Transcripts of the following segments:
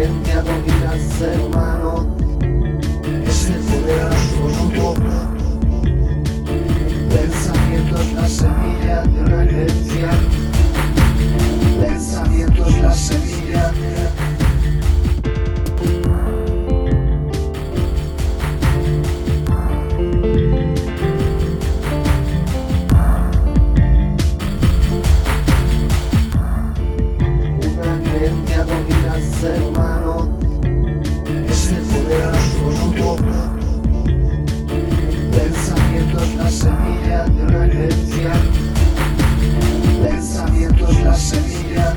creencia domina al ser humano. Es el poder absoluto. Pensamiento es la semilla de una creencia. Pensamiento es la semilla. Domina al ser humano. Es el poder absoluto. Pensamiento es la semilla de una creencia. Pensamiento es la semilla.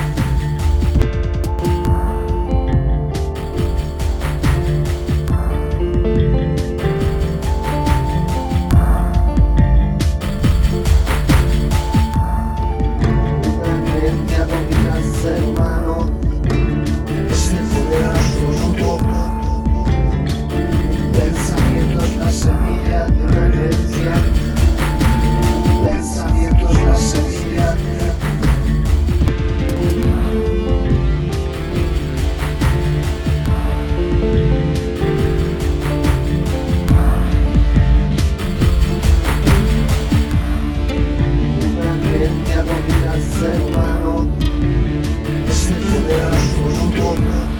Una creencia domina al ser humano. Es el poder absoluto. Pensamiento es la semilla de una creencia. Pensamiento es la semilla. Una creencia domina al ser humano. Es el poder absoluto.